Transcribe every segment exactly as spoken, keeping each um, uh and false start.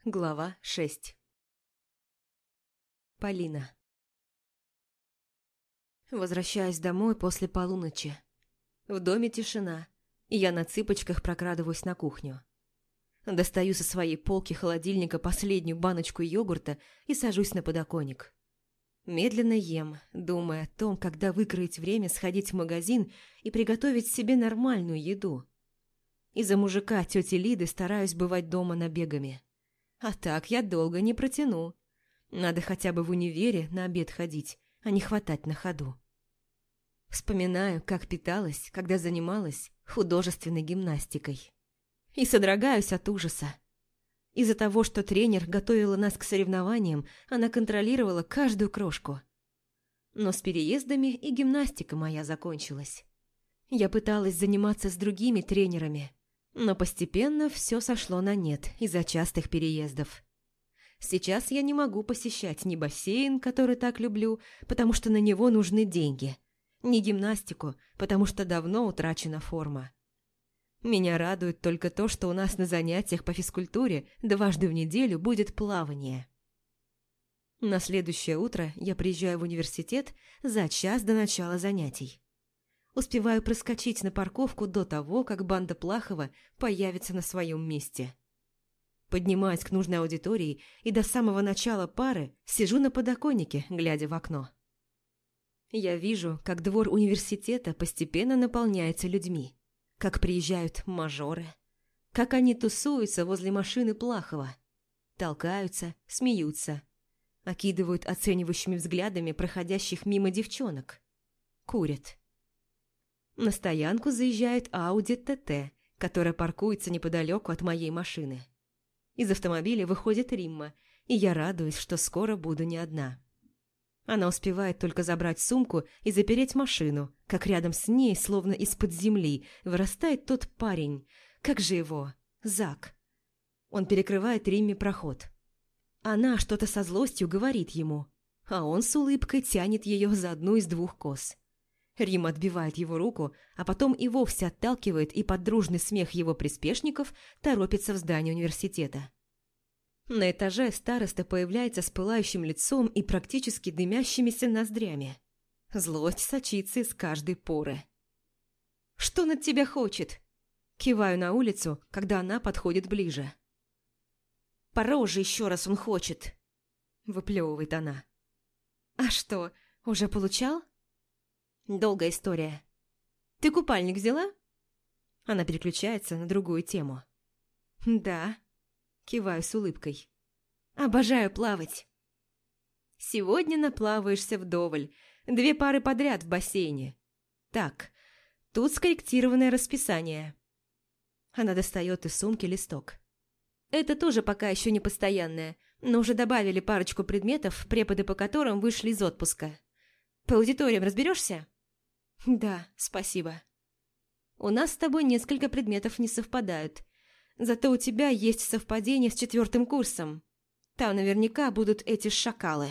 Глава шесть. Полина. Возвращаюсь домой после полуночи. В доме тишина, и я на цыпочках прокрадываюсь на кухню. Достаю со своей полки холодильника последнюю баночку йогурта и сажусь на подоконник. Медленно ем, думая о том, когда выкроить время сходить в магазин и приготовить себе нормальную еду. Из-за мужика тети Лиды стараюсь бывать дома набегами. А так я долго не протяну. Надо хотя бы в универе на обед ходить, а не хватать на ходу. Вспоминаю, как питалась, когда занималась художественной гимнастикой. И содрогаюсь от ужаса. Из-за того, что тренер готовила нас к соревнованиям, она контролировала каждую крошку. Но с переездами и гимнастика моя закончилась. Я пыталась заниматься с другими тренерами, но постепенно все сошло на нет из-за частых переездов. Сейчас я не могу посещать ни бассейн, который так люблю, потому что на него нужны деньги, ни гимнастику, потому что давно утрачена форма. Меня радует только то, что у нас на занятиях по физкультуре дважды в неделю будет плавание. На следующее утро я приезжаю в университет за час до начала занятий. Успеваю проскочить на парковку до того, как банда Плахова появится на своем месте. Поднимаюсь к нужной аудитории и до самого начала пары сижу на подоконнике, глядя в окно. Я вижу, как двор университета постепенно наполняется людьми, как приезжают мажоры, как они тусуются возле машины Плахова, толкаются, смеются, окидывают оценивающими взглядами проходящих мимо девчонок, курят. На стоянку заезжает Ауди ТТ, которая паркуется неподалеку от моей машины. Из автомобиля выходит Римма, и я радуюсь, что скоро буду не одна. Она успевает только забрать сумку и запереть машину, как рядом с ней, словно из-под земли, вырастает тот парень. Как же его? Зак. Он перекрывает Римме проход. Она что-то со злостью говорит ему, а он с улыбкой тянет ее за одну из двух кос. Рим отбивает его руку, а потом и вовсе отталкивает и под дружный смех его приспешников торопится в здание университета. На этаже староста появляется с пылающим лицом и практически дымящимися ноздрями. Злость сочится из каждой поры. «Что он от тебя хочет?» Киваю на улицу, когда она подходит ближе. «По роже еще раз он хочет!» Выплевывает она. «А что, уже получал?» Долгая история. Ты купальник взяла? Она переключается на другую тему. Да. Киваю с улыбкой. Обожаю плавать. Сегодня наплаваешься вдоволь. Две пары подряд в бассейне. Так, тут скорректированное расписание. Она достает из сумки листок. Это тоже пока еще не постоянное, но уже добавили парочку предметов, преподы по которым вышли из отпуска. По аудиториям разберешься? Да, спасибо. У нас с тобой несколько предметов не совпадают. Зато у тебя есть совпадение с четвертым курсом. Там наверняка будут эти шакалы.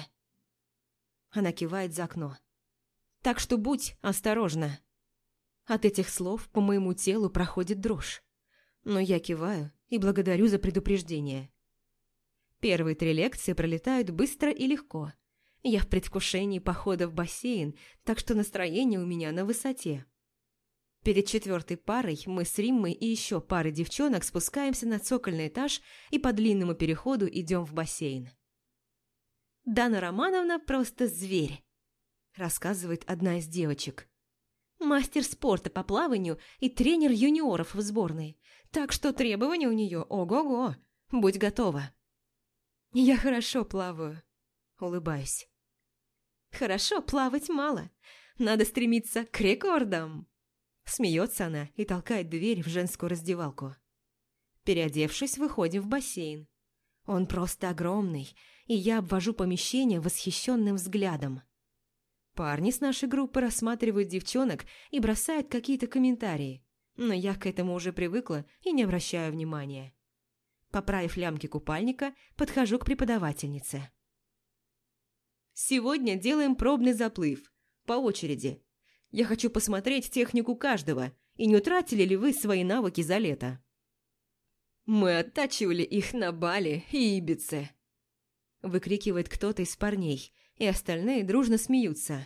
Она кивает за окно. Так что будь осторожна. От этих слов по моему телу проходит дрожь. Но я киваю и благодарю за предупреждение. Первые три лекции пролетают быстро и легко. Я в предвкушении похода в бассейн, так что настроение у меня на высоте. Перед четвертой парой мы с Риммой и еще парой девчонок спускаемся на цокольный этаж и по длинному переходу идем в бассейн. «Дана Романовна просто зверь», – рассказывает одна из девочек. «Мастер спорта по плаванию и тренер юниоров в сборной, так что требования у нее ого-го, будь готова». «Я хорошо плаваю», – улыбаюсь. «Хорошо плавать мало. Надо стремиться к рекордам!» Смеется она и толкает дверь в женскую раздевалку. Переодевшись, выходим в бассейн. Он просто огромный, и я обвожу помещение восхищенным взглядом. Парни с нашей группы рассматривают девчонок и бросают какие-то комментарии, но я к этому уже привыкла и не обращаю внимания. Поправив лямки купальника, подхожу к преподавательнице. Сегодня делаем пробный заплыв, по очереди. Я хочу посмотреть технику каждого, и не утратили ли вы свои навыки за лето. Мы оттачивали их на Бали и Ибице!» Выкрикивает кто-то из парней, и остальные дружно смеются.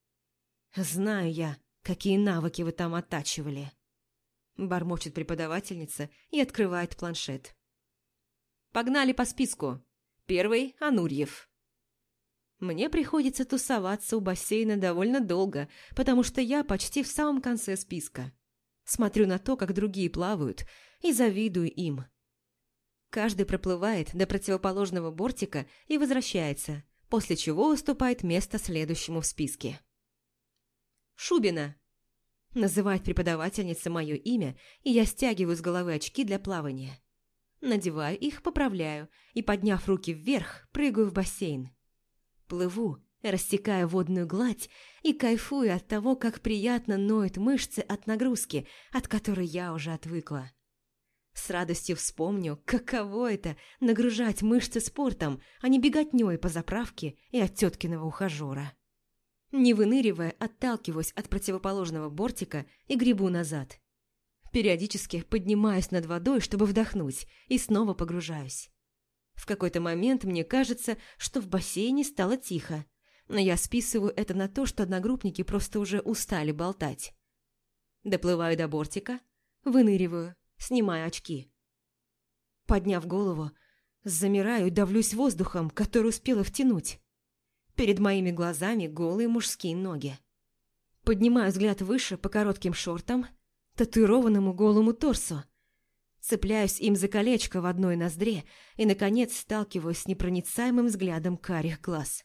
«Знаю я, какие навыки вы там оттачивали!» Бормочет преподавательница и открывает планшет. «Погнали по списку. Первый – Анурьев». Мне приходится тусоваться у бассейна довольно долго, потому что я почти в самом конце списка. Смотрю на то, как другие плавают, и завидую им. Каждый проплывает до противоположного бортика и возвращается, после чего уступает место следующему в списке. «Шубина!» – называет преподавательница мое имя, и я стягиваю с головы очки для плавания. Надеваю их, поправляю и, подняв руки вверх, прыгаю в бассейн. Плыву, рассекая водную гладь и кайфую от того, как приятно ноют мышцы от нагрузки, от которой я уже отвыкла. С радостью вспомню, каково это – нагружать мышцы спортом, а не беготнёй по заправке и от теткиного ухажёра. Не выныривая, отталкиваюсь от противоположного бортика и гребу назад. Периодически поднимаюсь над водой, чтобы вдохнуть, и снова погружаюсь. В какой-то момент мне кажется, что в бассейне стало тихо, но я списываю это на то, что одногруппники просто уже устали болтать. Доплываю до бортика, выныриваю, снимаю очки. Подняв голову, замираю и давлюсь воздухом, который успела втянуть. Перед моими глазами голые мужские ноги. Поднимаю взгляд выше по коротким шортам, татуированному голому торсу. Цепляюсь им за колечко в одной ноздре и, наконец, сталкиваюсь с непроницаемым взглядом карих глаз.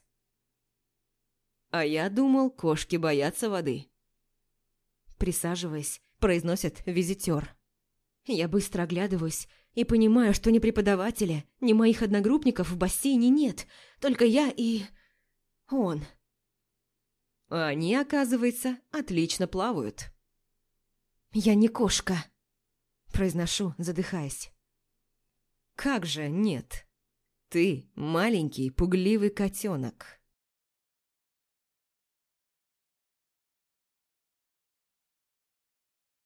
«А я думал, кошки боятся воды». Присаживаясь, произносит визитер. Я быстро оглядываюсь и понимаю, что ни преподавателя, ни моих одногруппников в бассейне нет, только я и... он. А они, оказывается, отлично плавают. «Я не кошка», – произношу, задыхаясь. «Как же нет? Ты маленький пугливый котенок».